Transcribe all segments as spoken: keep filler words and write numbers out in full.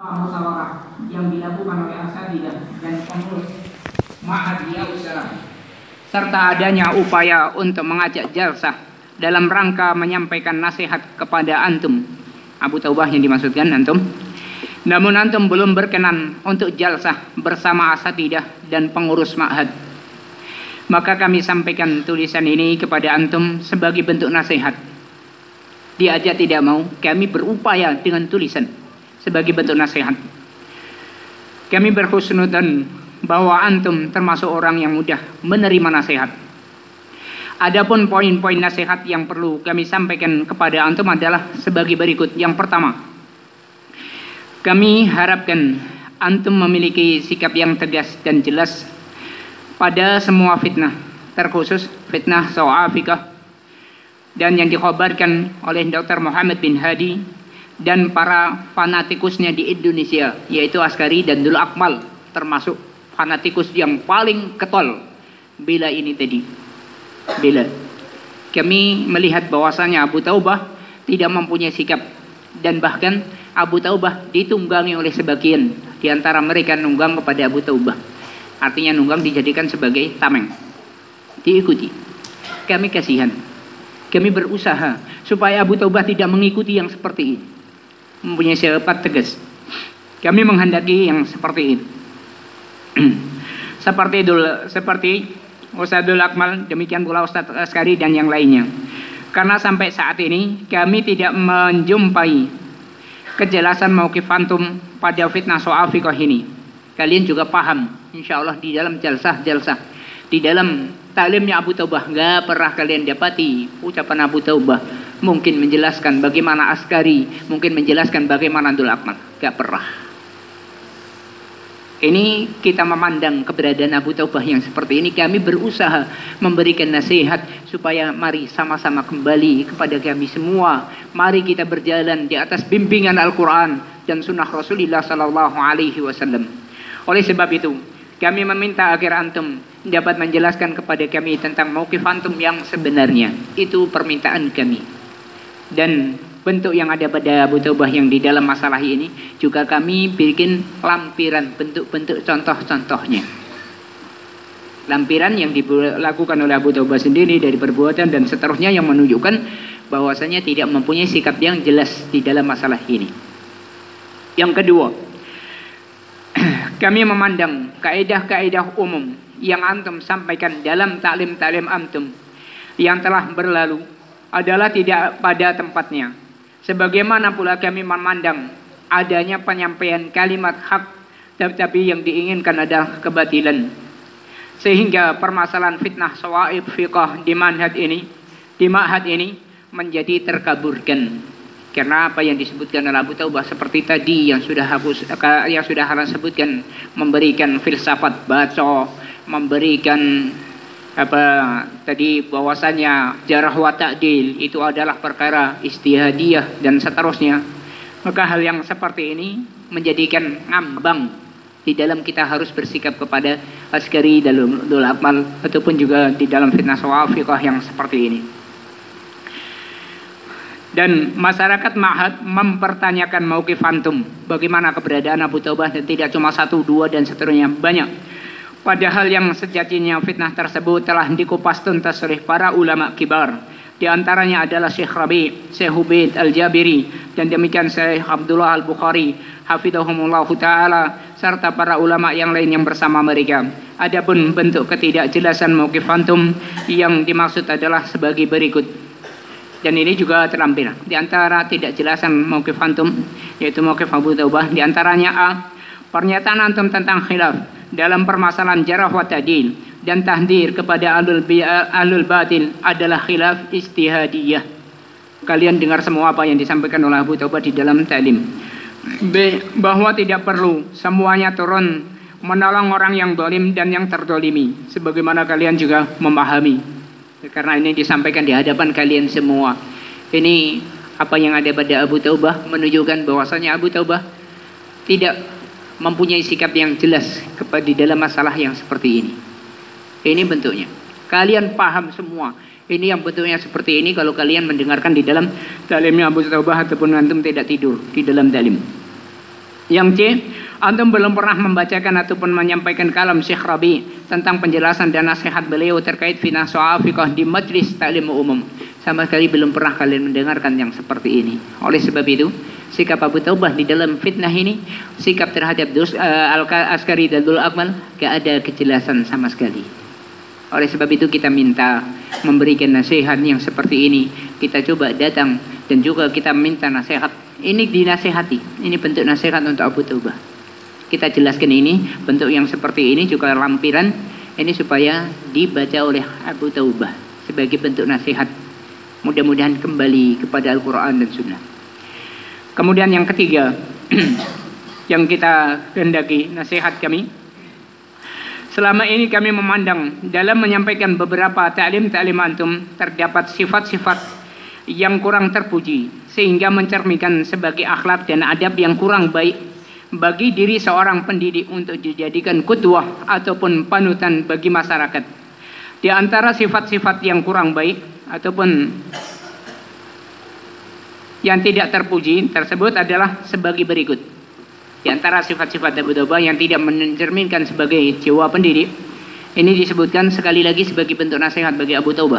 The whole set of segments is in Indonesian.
musyawarah yang dilakukan oleh asatidzah dan pengurus ma'had Riyadhus Shalihin, serta adanya upaya untuk mengajak jalsah dalam rangka menyampaikan nasihat kepada antum. Abu Taubah yang dimaksudkan antum. Namun antum belum berkenan untuk jalsah bersama asatidzah dan pengurus ma'had. Maka kami sampaikan tulisan ini kepada antum sebagai bentuk nasihat. Diajak tidak mau, kami berupaya dengan tulisan sebagai bentuk nasihat. Kami berhusnudzon bahwa antum termasuk orang yang mudah menerima nasihat. Adapun poin-poin nasihat yang perlu kami sampaikan kepada antum adalah sebagai berikut. Yang pertama, kami harapkan antum memiliki sikap yang tegas dan jelas pada semua fitnah, terkhusus fitnah Sawafikah dan yang dikhabarkan oleh Doktor Muhammad bin Hadi dan para fanatikusnya di Indonesia, yaitu Askari dan Dul Akmal, termasuk fanatikus yang paling ketol bila ini tadi. Bila kami melihat bahwasanya Abu Taubah tidak mempunyai sikap, dan bahkan Abu Taubah ditunggangi oleh sebagian di antara mereka nunggang kepada Abu Taubah. Artinya nunggang dijadikan sebagai tameng, diikuti. Kami kasihan. Kami berusaha supaya Abu Taubah tidak mengikuti yang seperti ini, mempunyai sifat tegas. Kami menghendaki yang seperti ini. seperti itu, seperti Ustadzul Akmal, demikian pula Ustadz Askari dan yang lainnya. Karena sampai saat ini kami tidak menjumpai kejelasan mauqif antum pada fitnah soal fiqh ini. Kalian juga paham, insya Allah di dalam jalsah-jalsah, di dalam taklimnya Abu Taubah, nggak pernah kalian dapati ucapan Abu Taubah mungkin menjelaskan bagaimana Askari, mungkin menjelaskan bagaimana Dul Akmal, nggak pernah. Ini kita memandang keberadaan Abu Taubah yang seperti ini, kami berusaha memberikan nasihat supaya mari sama-sama kembali kepada kami semua. Mari kita berjalan di atas bimbingan Al-Quran dan sunnah Rasulullah Sallallahu Alaihi Wasallam. Oleh sebab itu, kami meminta agar antum dapat menjelaskan kepada kami tentang mauqif antum yang sebenarnya. Itu permintaan kami. Dan bentuk yang ada pada Abu Taubah yang di dalam masalah ini juga kami bikin lampiran bentuk-bentuk contoh-contohnya. Lampiran yang dilakukan oleh Abu Taubah sendiri dari perbuatan dan seterusnya yang menunjukkan bahwasanya tidak mempunyai sikap yang jelas di dalam masalah ini. Yang kedua, kami memandang kaedah-kaedah umum yang antum sampaikan dalam taklim-taklim antum yang telah berlalu adalah tidak pada tempatnya. Sebagaimana pula kami memandang adanya penyampaian kalimat hak tetapi yang diinginkan adalah kebatilan. Sehingga permasalahan fitnah shawaib fiqh di manhaj ini, di ma'had ini menjadi terkaburkan. Karena apa yang disebutkan oleh Abu Taubah seperti tadi yang sudah hapus, yang sudah Halan sebutkan, memberikan filsafat baco, memberikan apa tadi bahwasanya jarah wa ta'dil itu adalah perkara istihadiyah dan seterusnya. Maka hal yang seperti ini menjadikan ngambang di dalam kita harus bersikap kepada Askari dalam Dul Akmal ataupun juga di dalam fitnah Sawafikah yang seperti ini. Dan masyarakat ma'had mempertanyakan mauqif antum, bagaimana keberadaan Abu Taubah, dan tidak cuma satu, dua dan seterusnya, banyak. Padahal yang sejatinya fitnah tersebut telah dikupas tuntas oleh para ulama kibar. Di antaranya adalah Syekh Rabi, Syekh Ubaid Al-Jabiri, dan demikian Syekh Abdullah Al-Bukhari, hafidhahumullah ta'ala, serta para ulama yang lain yang bersama mereka. Adapun bentuk ketidakjelasan mauqif antum yang dimaksud adalah sebagai berikut. Dan ini juga terlampir di antara tidak jelasan mauqif antum, yaitu mauqif Abu Taubah. Di antaranya A, pernyataan antum tentang khilaf dalam permasalahan jarah wa ta'dil dan tahdir kepada alul, alul batil adalah khilaf istihadiyah. Kalian dengar semua apa yang disampaikan oleh Abu Taubah di dalam ta'lim. B, bahwa tidak perlu semuanya turun menolong orang yang zalim dan yang terdolimi, sebagaimana kalian juga memahami. Karena ini disampaikan di hadapan kalian semua. Ini apa yang ada pada Abu Taubah menunjukkan bahwasanya Abu Taubah tidak mempunyai sikap yang jelas kepada di dalam masalah yang seperti ini. Ini bentuknya. Kalian paham semua. Ini yang bentuknya seperti ini kalau kalian mendengarkan di dalam taklimnya Abu Taubah ataupun antum tidak tidur di dalam taklim. Yang C, antum belum pernah membacakan ataupun menyampaikan kalam Syekh Rabi tentang penjelasan dan nasihat beliau terkait fitnah soal fiqh di majlis taklim umum. Sama sekali belum pernah kalian mendengarkan yang seperti ini. Oleh sebab itu, sikap Abu Taubah di dalam fitnah ini, sikap terhadap dus, uh, Al-Askari dan Dhul Akmal, gak ada kejelasan sama sekali. Oleh sebab itu kita minta memberikan nasihat yang seperti ini. Kita coba datang dan juga kita minta nasihat. Ini dinasihati. Ini bentuk nasihat untuk Abu Taubah. Kita jelaskan ini, bentuk yang seperti ini juga lampiran. Ini supaya dibaca oleh Abu Taubah sebagai bentuk nasihat. Mudah-mudahan kembali kepada Al-Quran dan Sunnah. Kemudian yang ketiga, yang kita hendaki nasihat kami. Selama ini kami memandang dalam menyampaikan beberapa ta'lim-ta'lim antum terdapat sifat-sifat yang kurang terpuji, sehingga mencerminkan sebagai akhlak dan adab yang kurang baik bagi diri seorang pendidik untuk dijadikan qudwah ataupun panutan bagi masyarakat. Di antara sifat-sifat yang kurang baik ataupun yang tidak terpuji tersebut adalah sebagai berikut. Di antara sifat-sifat Abu Taubah yang tidak mencerminkan sebagai jiwa pendidik, ini disebutkan sekali lagi sebagai bentuk nasihat bagi Abu Taubah.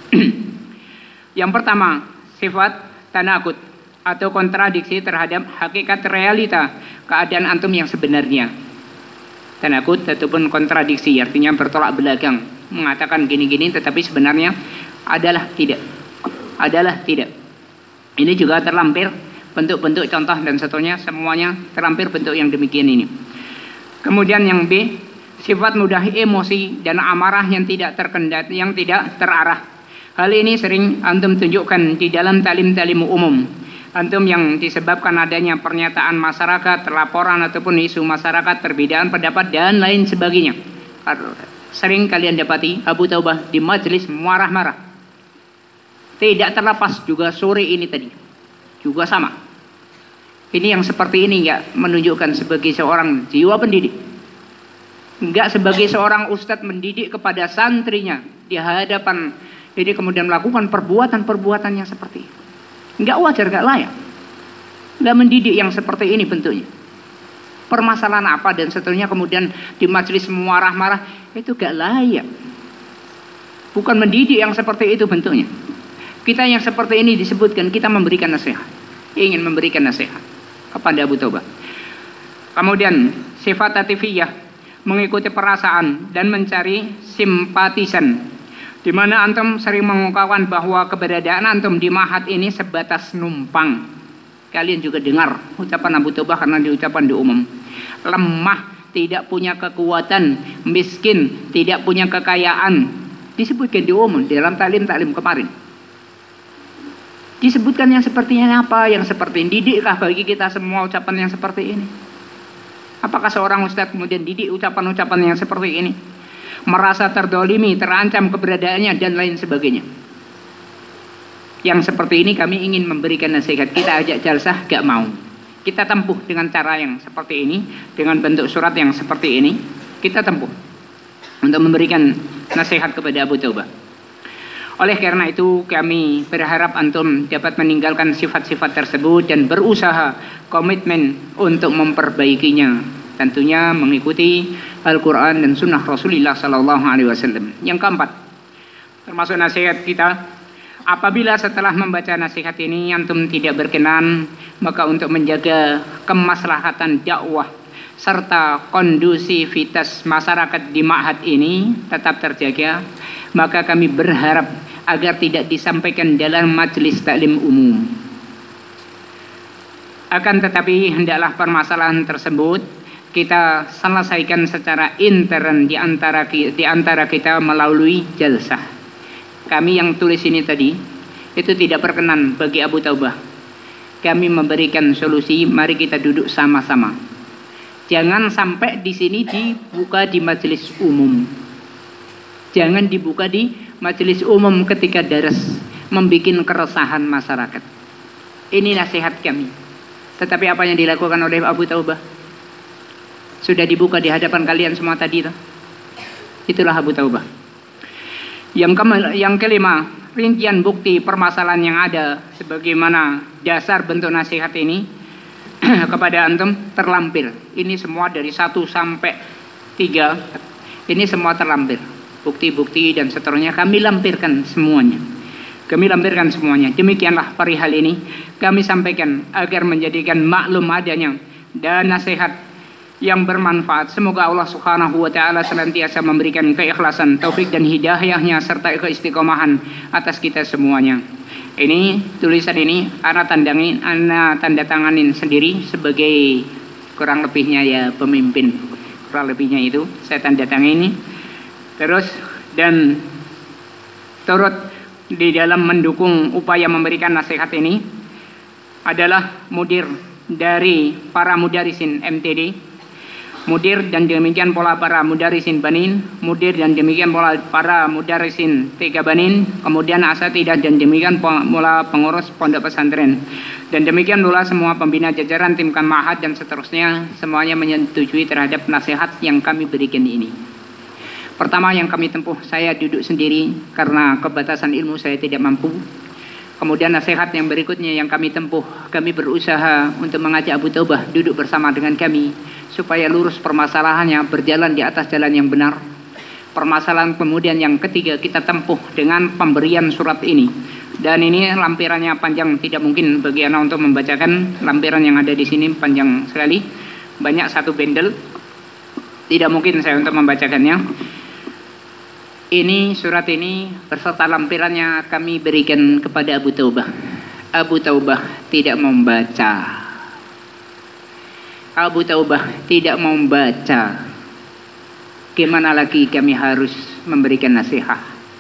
Yang pertama, sifat tanakut atau kontradiksi terhadap hakikat realita keadaan antum yang sebenarnya. Tanakut ataupun kontradiksi artinya bertolak belakang, mengatakan gini-gini tetapi sebenarnya adalah tidak. Adalah tidak. Ini juga terlampir bentuk-bentuk contoh dan seterusnya, semuanya terlampir bentuk yang demikian ini. Kemudian yang B, sifat mudah emosi dan amarah yang tidak terkendali, yang tidak terarah. Hal ini sering antum tunjukkan di dalam talim-talim umum. Antum yang disebabkan adanya pernyataan masyarakat, laporan ataupun isu masyarakat, perbedaan pendapat dan lain sebagainya. Sering kalian dapati Abu Taubah di majelis marah-marah. Tidak terlepas juga sore ini tadi. Juga sama. Ini yang seperti ini ya menunjukkan sebagai seorang jiwa pendidik. Enggak sebagai seorang ustadz mendidik kepada santrinya di hadapan ini kemudian melakukan perbuatan-perbuatan yang seperti ini. Enggak wajar, enggak layak. Enggak mendidik yang seperti ini bentuknya. Permasalahan apa dan seterusnya kemudian di majelis marah-marah, itu enggak layak. Bukan mendidik yang seperti itu bentuknya. Kita yang seperti ini disebutkan kita memberikan nasihat. Ingin memberikan nasihat kepada Abu Taubah. Kemudian sifat atifiyah, mengikuti perasaan dan mencari simpatisan, di mana antum sering mengungkapkan bahwa keberadaan antum di mahat ini sebatas numpang. Kalian juga dengar ucapan Abu Taubah karena diucapkan di umum. Lemah, tidak punya kekuatan, miskin, tidak punya kekayaan, disebutkan di umum dalam taklim-taklim kemarin. Disebutkan yang sepertinya apa, yang seperti ini. Didikkah bagi kita semua ucapan yang seperti ini? Apakah seorang ustadz kemudian didik ucapan-ucapan yang seperti ini? Merasa terdolimi, terancam keberadaannya dan lain sebagainya. Yang seperti ini kami ingin memberikan nasihat. Kita ajak jalsah, gak mau. Kita tempuh dengan cara yang seperti ini, dengan bentuk surat yang seperti ini. Kita tempuh untuk memberikan nasihat kepada Abu Taubah. Oleh karena itu kami berharap antum dapat meninggalkan sifat-sifat tersebut dan berusaha komitmen untuk memperbaikinya. Tentunya mengikuti Al-Quran dan Sunnah Rasulullah Sallallahu Alaihi Wasallam. Yang keempat, termasuk nasihat kita, apabila setelah membaca nasihat ini antum tidak berkenan, maka untuk menjaga kemaslahatan dakwah serta kondusivitas masyarakat di ma'had ini tetap terjaga, maka kami berharap agar tidak disampaikan dalam majelis taklim umum. Akan tetapi hendaklah permasalahan tersebut kita selesaikan secara intern di antara di antara kita melalui jalsah. Kami yang tulis ini tadi itu tidak berkenan bagi Abu Taubah. Kami memberikan solusi, mari kita duduk sama-sama. Jangan sampai di sini dibuka di majelis umum. Jangan dibuka di majelis umum ketika daras membuat keresahan masyarakat. Ini nasihat kami. Tetapi apa yang dilakukan oleh Abu Taubah sudah dibuka di hadapan kalian semua tadi itu. Itulah Abu Taubah. Yang, ke- yang kelima, rincian bukti permasalahan yang ada sebagaimana dasar bentuk nasihat ini kepada antum terlampir. Ini semua dari satu sampai tiga. Ini semua terlampir. Bukti-bukti dan seterusnya kami lampirkan semuanya. Kami lampirkan semuanya. Demikianlah perihal ini kami sampaikan agar menjadikan maklum adanya dan nasihat yang bermanfaat. Semoga Allah Subhanahu wa taala senantiasa memberikan keikhlasan, taufik dan hidayahnya serta keistiqomahan atas kita semuanya. Ini tulisan ini ana tandangin, ana tanda tanganin sendiri sebagai kurang lebihnya ya pemimpin. Kurang lebihnya itu saya tanda tangani. Terus dan turut di dalam mendukung upaya memberikan nasihat ini adalah mudir dari para mudarisin M T D, mudir dan demikian pola para mudarisin Banin, mudir dan demikian pola para mudarisin Tiga Banin, kemudian asatidah dan demikian pola pengurus pondok pesantren, dan demikian pula semua pembina jajaran tim Ma'had dan seterusnya, semuanya menyetujui terhadap nasihat yang kami berikan ini. Pertama yang kami tempuh, saya duduk sendiri karena kerbatasan ilmu saya tidak mampu. Kemudian nasihat yang berikutnya yang kami tempuh, kami berusaha untuk mengajak Abu Taubah duduk bersama dengan kami supaya lurus permasalahannya, berjalan di atas jalan yang benar. Permasalahan kemudian yang ketiga kita tempuh dengan pemberian surat ini. Dan ini lampirannya panjang, tidak mungkin bagi anak untuk membacakan. Lampiran yang ada di sini panjang sekali, banyak satu bendel. Tidak mungkin saya untuk membacakannya. Ini surat ini beserta lampirannya kami berikan kepada Abu Taubah. Abu Taubah tidak membaca. Abu Taubah tidak membaca. Gimana lagi kami harus memberikan nasihat?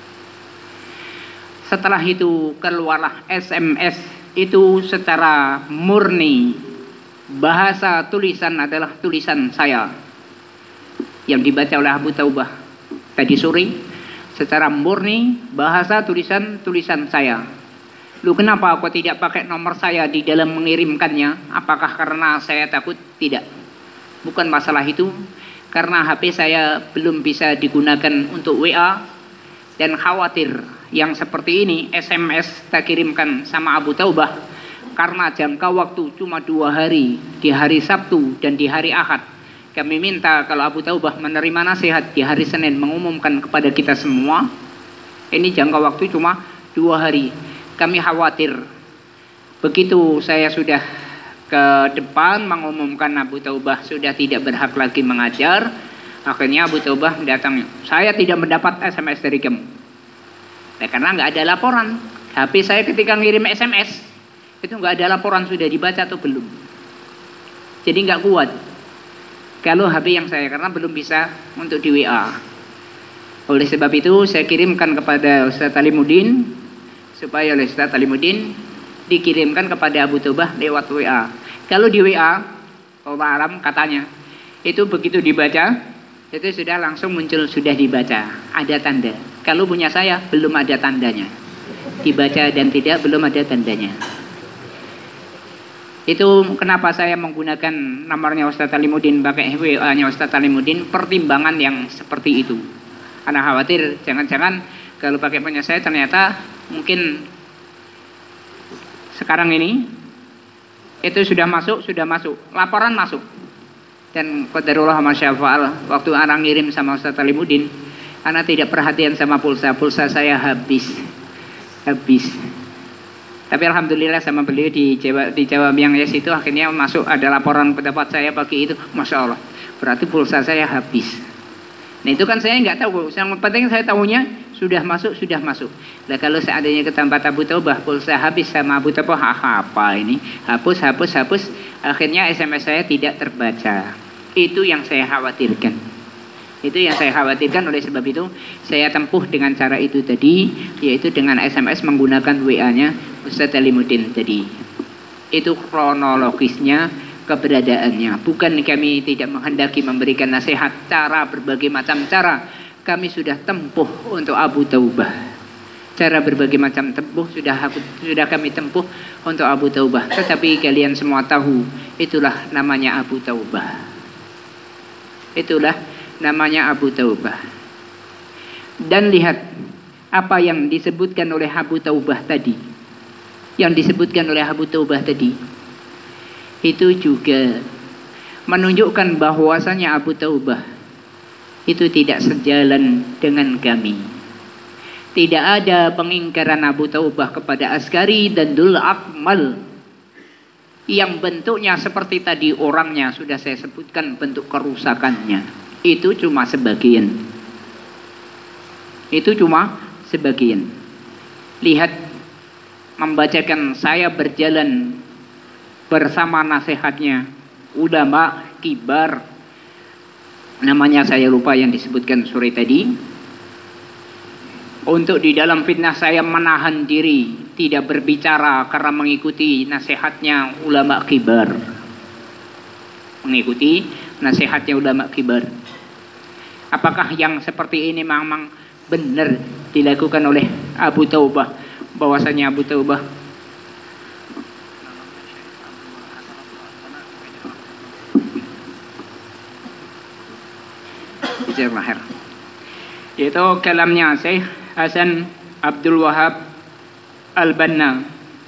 Setelah itu keluarlah S M S itu secara murni. Bahasa tulisan adalah tulisan saya yang dibaca oleh Abu Taubah tadi sore. Secara murni bahasa tulisan tulisan saya. Lu kenapa kok tidak pakai nomor saya di dalam mengirimkannya? Apakah karena saya takut? Tidak. Bukan masalah itu. Karena H P saya belum bisa digunakan untuk W A dan khawatir yang seperti ini S M S tak kirimkan sama Abu Taubah karena jangka waktu cuma dua hari, di hari Sabtu dan di hari Ahad. Kami minta kalau Abu Taubah menerima nasihat di hari Senin mengumumkan kepada kita semua. Ini jangka waktu cuma dua hari. Kami khawatir. Begitu saya sudah ke depan mengumumkan Abu Taubah sudah tidak berhak lagi mengajar. Akhirnya Abu Taubah datang. Saya tidak mendapat S M S dari kamu. Nah, karena nggak ada laporan. H P saya ketika ngirim S M S itu nggak ada laporan sudah dibaca atau belum. Jadi nggak kuat. Kalau H P yang saya karena belum bisa untuk di W A. Oleh sebab itu saya kirimkan kepada Ustaz Talimuddin supaya oleh Ustaz Talimuddin dikirimkan kepada Abu Taubah lewat W A. Kalau di W A, Allah alam katanya itu begitu dibaca itu sudah langsung muncul sudah dibaca, ada tanda. Kalau punya saya belum ada tandanya. Dibaca dan tidak belum ada tandanya. Itu kenapa saya menggunakan nomornya Ustaz Talimuddin pakai W A-nya Ustaz Talimuddin, pertimbangan yang seperti itu. Karena khawatir jangan-jangan kalau pakai punya saya ternyata mungkin sekarang ini itu sudah masuk, sudah masuk, laporan masuk. Dan qadarullah masyafa'al, waktu anak ngirim sama Ustaz Talimuddin, anak tidak perhatian sama pulsa, pulsa saya habis. Habis. Tapi alhamdulillah sama beliau di Jawa di Jawa Miang Yes itu akhirnya masuk ada laporan pendapat saya pagi itu, masya Allah. Berarti pulsa saya habis. Nah itu kan saya nggak tahu. Yang penting saya tahunya sudah masuk sudah masuk. Nah kalau seandainya ke tempat Abu Taubah pulsa habis sama Abu Taubah ah, apa ini? Hapus hapus hapus. Akhirnya S M S saya tidak terbaca. Itu yang saya khawatirkan. Itu yang saya khawatirkan, oleh sebab itu saya tempuh dengan cara itu tadi, yaitu dengan S M S menggunakan W A-nya Ustaz Talimuddin tadi. Itu kronologisnya keberadaannya. Bukan kami tidak menghendaki memberikan nasihat, cara berbagai macam cara kami sudah tempuh untuk Abu Taubah. Cara berbagai macam tempuh sudah aku, sudah kami tempuh untuk Abu Taubah. Tetapi kalian semua tahu, itulah namanya Abu Taubah. Itulah namanya Abu Taubah. Dan lihat apa yang disebutkan oleh Abu Taubah tadi. Yang disebutkan oleh Abu Taubah tadi. itu juga menunjukkan bahwasanya Abu Taubah itu tidak sejalan dengan kami. Tidak ada pengingkaran Abu Taubah kepada Askari dan Dul Akmal yang bentuknya seperti tadi orangnya sudah saya sebutkan bentuk kerusakannya. Itu cuma sebagian. Itu cuma sebagian. Lihat, membacakan saya berjalan bersama nasihatnya ulama kibar, namanya saya lupa yang disebutkan sore tadi, untuk di dalam fitnah saya menahan diri tidak berbicara karena mengikuti nasihatnya ulama kibar, mengikuti nasihatnya ulama kibar. Apakah yang seperti ini memang benar dilakukan oleh Abu Taubah, bahwasanya Abu Taubah lahir, yaitu kalamnya Syekh Hasan Abdul Wahab Al-Banna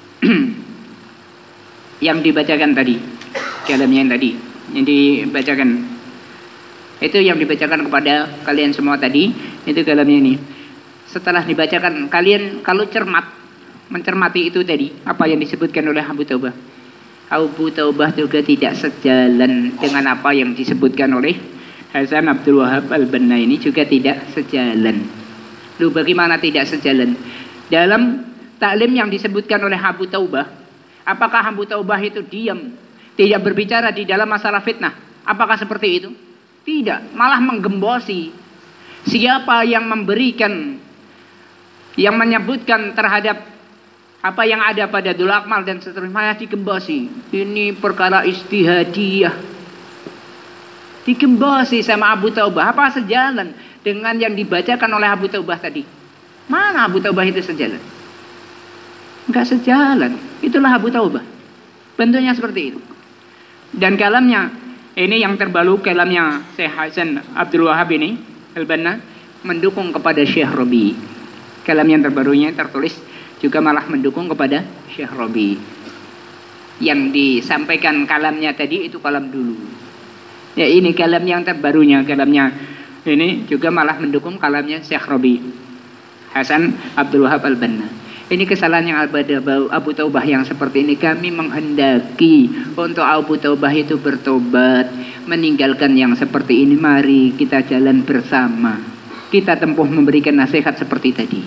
yang dibacakan tadi, kalamnya yang tadi yang dibacakan itu yang dibacakan kepada kalian semua tadi, itu kalamnya ini. Setelah dibacakan, kalian kalau cermat mencermati itu tadi apa yang disebutkan oleh Abu Taubah, Abu Taubah juga tidak sejalan dengan apa yang disebutkan oleh Hasan Abdul Wahab Al-Banna, ini juga tidak sejalan. Loh, bagaimana tidak sejalan? Dalam taklim yang disebutkan oleh Abu Taubah, apakah Abu Taubah itu diam, tidak berbicara di dalam masalah fitnah? Apakah seperti itu? Tidak, malah menggembosi. Siapa yang memberikan, yang menyebutkan terhadap apa yang ada pada Dul Akmal dan seterusnya, malah digembosi. Ini perkara istihadiyah, digembosi sama Abu Taubah. Apa sejalan dengan yang dibacakan oleh Abu Taubah tadi? Mana Abu Taubah itu sejalan? Enggak sejalan. Itulah Abu Taubah, bentuknya seperti itu. Dan kalamnya ini yang terbaru, kalamnya Syekh Hasan Abdul Wahab ini Al-Banna mendukung kepada Syekh Rabi. Kalam yang terbarunya tertulis juga malah mendukung kepada Syekh Rabi. Yang disampaikan kalamnya tadi itu kalam dulu. Ya, ini kalam yang terbarunya, kalamnya ini juga malah mendukung kalamnya Syekh Rabi Hasan Abdul Wahab Al-Banna. Ini kesalahan yang Abu Taubah yang seperti ini. Kami menghendaki untuk Abu Taubah itu bertobat, meninggalkan yang seperti ini. Mari kita jalan bersama, kita tempuh memberikan nasihat seperti tadi.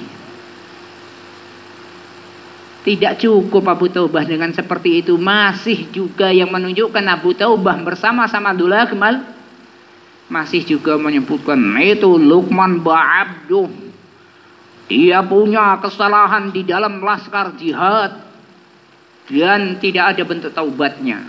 Tidak cukup Abu Taubah dengan seperti itu, masih juga yang menunjukkan Abu Taubah bersama-sama Dul Akmal masih juga menyebutkan itu Luqman ba'abduh, dia punya kesalahan di dalam laskar jihad dan tidak ada bentuk taubatnya.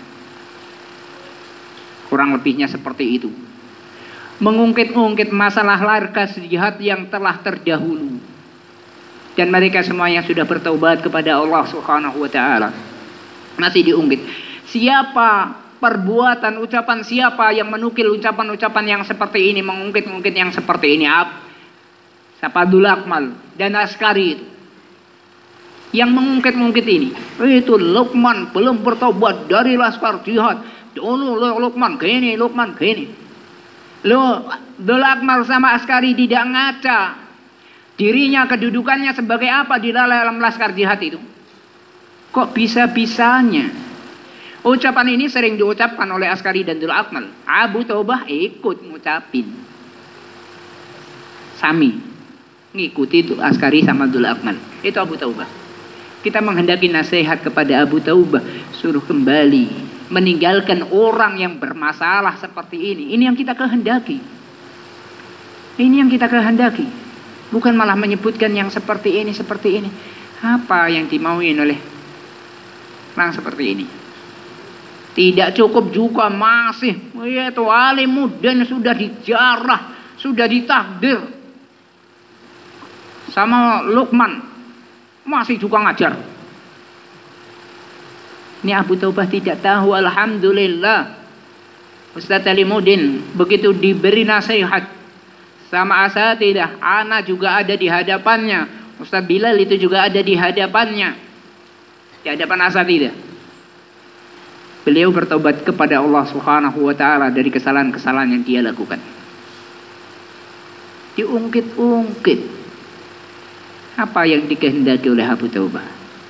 Kurang lebihnya seperti itu, mengungkit-ungkit masalah laskar jihad yang telah terdahulu. Dan mereka semuanya sudah bertaubat kepada Allah Subhanahu wa taala. Masih diungkit. Siapa perbuatan ucapan siapa yang menukil ucapan-ucapan yang seperti ini, mengungkit-ungkit yang seperti ini? Siapa? Dul Akmal dan Askari itu. Yang mengungkit-ungkit ini, itu Luqman belum bertaubat dari laskar jihad. Dulu Luqman gini, Luqman gini. Lo Dul Akmal sama Askari tidak ngaca dirinya, kedudukannya sebagai apa di dalam laskar jihad itu. Kok bisa-bisanya ucapan ini sering diucapkan oleh Askari dan Dul Akmal, Abu Taubah ikut ngucapin, sami ngikuti itu Askari sama Dul Akmal. Itu Abu Taubah. Kita menghendaki nasihat kepada Abu Taubah, suruh kembali meninggalkan orang yang bermasalah seperti ini. Ini yang kita kehendaki. Ini yang kita kehendaki. Bukan malah menyebutkan yang seperti ini, seperti ini. Apa yang dimauin oleh orang seperti ini? Tidak cukup juga masih, yaitu alimuddin sudah dijarah, sudah ditakdir sama Luqman, masih juga ngajar. Ini Abu Taubah tidak tahu. Alhamdulillah Ustaz Alimuddin begitu diberi nasihat sama asatidah, ana juga ada di hadapannya, Ustaz Bilal itu juga ada di hadapannya, di hadapan asatidah. Beliau bertobat kepada Allah Subhanahu wa taala dari kesalahan-kesalahan yang dia lakukan. Diungkit-ungkit apa yang dikehendaki oleh Abu Taubah.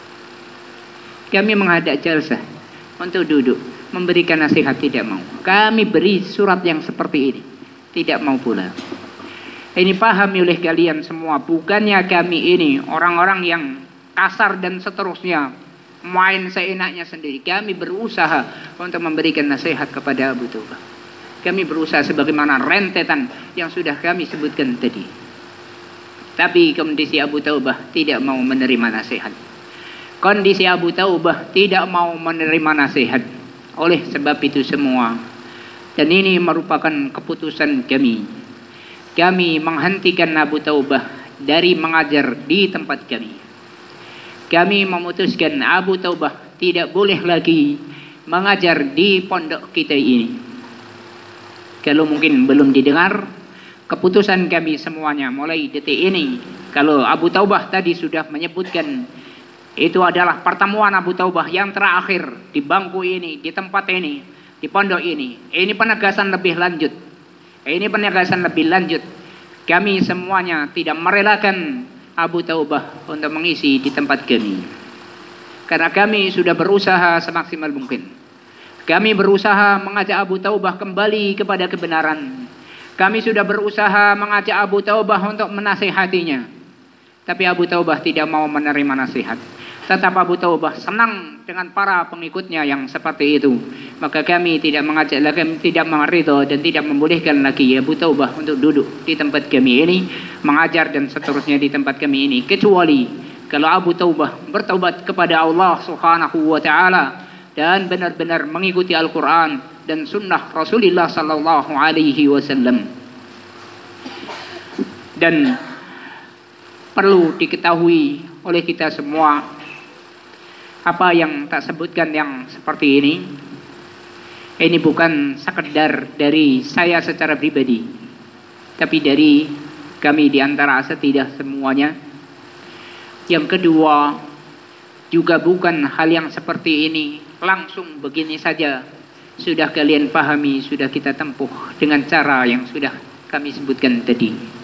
Kami menghadap jalsah untuk duduk, memberikan nasihat, tidak mau. Kami beri surat yang seperti ini, tidak mau pula. Ini pahami oleh kalian semua, bukannya kami ini orang-orang yang kasar dan seterusnya, main seenaknya sendiri. Kami berusaha untuk memberikan nasihat kepada Abu Taubah. Kami berusaha sebagaimana rentetan yang sudah kami sebutkan tadi. Tapi kondisi Abu Taubah tidak mau menerima nasihat. Kondisi Abu Taubah tidak mau menerima nasihat. Oleh sebab itu semua, dan ini merupakan keputusan kami, kami menghentikan Abu Taubah dari mengajar di tempat kami. Kami memutuskan Abu Taubah tidak boleh lagi mengajar di pondok kita ini. Kalau mungkin belum didengar, keputusan kami semuanya mulai detik ini, kalau Abu Taubah tadi sudah menyebutkan itu adalah pertemuan Abu Taubah yang terakhir di bangku ini, di tempat ini, di pondok ini. Ini penegasan lebih lanjut. Ini penegasan lebih lanjut. Kami semuanya tidak merelakan Abu Taubah untuk mengisi di tempat kami. Karena kami sudah berusaha semaksimal mungkin. Kami berusaha mengajak Abu Taubah kembali kepada kebenaran. Kami sudah berusaha mengajak Abu Taubah untuk menasihatinya. Tapi Abu Taubah tidak mau menerima nasihat. Tetap Abu Taubah senang dengan para pengikutnya yang seperti itu. Maka kami tidak mengajak lagi, tidak meridho dan tidak membolehkan lagi Abu Taubah untuk duduk di tempat kami ini, mengajar dan seterusnya di tempat kami ini. Kecuali kalau Abu Taubah bertaubat kepada Allah Subhanahu wa taala dan benar-benar mengikuti Al-Quran dan sunnah Rasulullah sallallahu alaihi wasallam. Dan perlu diketahui oleh kita semua, apa yang tak sebutkan yang seperti ini, ini bukan sekedar dari saya secara pribadi, tapi dari kami di antara asatidah semuanya. Yang kedua, juga bukan hal yang seperti ini langsung begini saja sudah kalian pahami, sudah kita tempuh dengan cara yang sudah kami sebutkan tadi.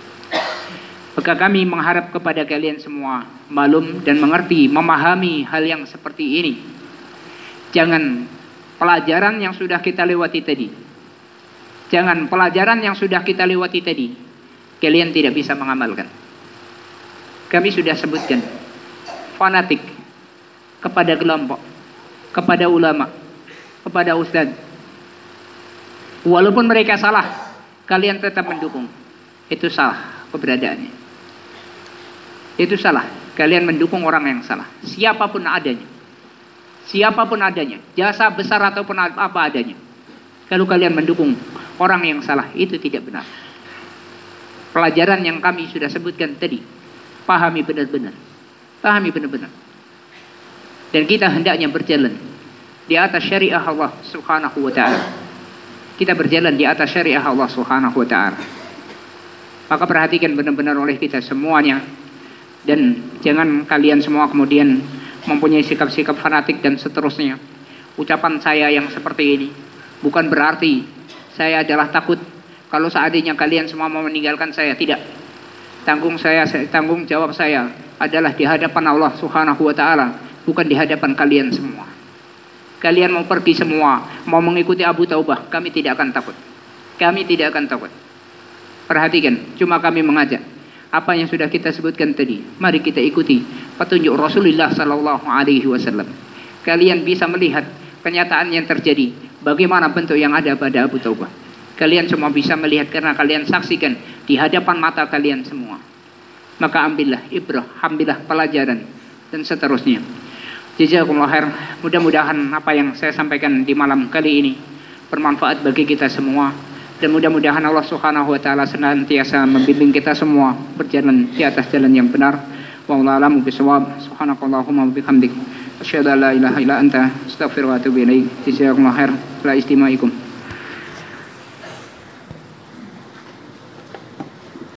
Maka kami mengharap kepada kalian semua malum dan mengerti, memahami hal yang seperti ini. Jangan pelajaran yang sudah kita lewati tadi, jangan pelajaran yang sudah kita lewati tadi kalian tidak bisa mengamalkan. Kami sudah sebutkan fanatik kepada kelompok, kepada ulama, kepada ustaz. Walaupun mereka salah, kalian tetap mendukung. Itu salah keberadaannya. Itu salah. Kalian mendukung orang yang salah, siapapun adanya. Siapapun adanya, jasa besar ataupun apa adanya. Kalau kalian mendukung orang yang salah, itu tidak benar. Pelajaran yang kami sudah sebutkan tadi, pahami benar-benar. Pahami benar-benar. Dan kita hendaknya berjalan di atas syariah Allah Subhanahu wa taala. Kita berjalan di atas syariah Allah Subhanahu wa taala. Maka perhatikan benar-benar oleh kita semuanya. Dan jangan kalian semua kemudian mempunyai sikap-sikap fanatik dan seterusnya. Ucapan saya yang seperti ini bukan berarti saya adalah takut kalau seandainya kalian semua mau meninggalkan saya. Tidak. Tanggung saya, tanggung jawab saya adalah di hadapan Allah Subhanahu wa taala, bukan di hadapan kalian semua. Kalian mau pergi semua, mau mengikuti Abu Taubah, kami tidak akan takut. Kami tidak akan takut. Perhatikan, cuma kami mengajak apa yang sudah kita sebutkan tadi. Mari kita ikuti petunjuk Rasulullah sallallahu alaihi wasallam. Kalian bisa melihat kenyataan yang terjadi, bagaimana bentuk yang ada pada Abu Taubah. Kalian cuma bisa melihat karena kalian saksikan di hadapan mata kalian semua. Maka ambillah ibrah, ambillah pelajaran dan seterusnya. Jazakumullah khair. Mudah-mudahan apa yang saya sampaikan di malam kali ini bermanfaat bagi kita semua. Dan mudah-mudahan Allah Subhanahu wa taala senantiasa membimbing kita semua berjalan di atas jalan yang benar. Wallahu a'lamu bishawab. Subhanakallahumma wa bihamdik, asyhadu an la ilaha illa anta, astaghfiruka wa atubu ilaik. Jazakumullah khair. La istimaikum.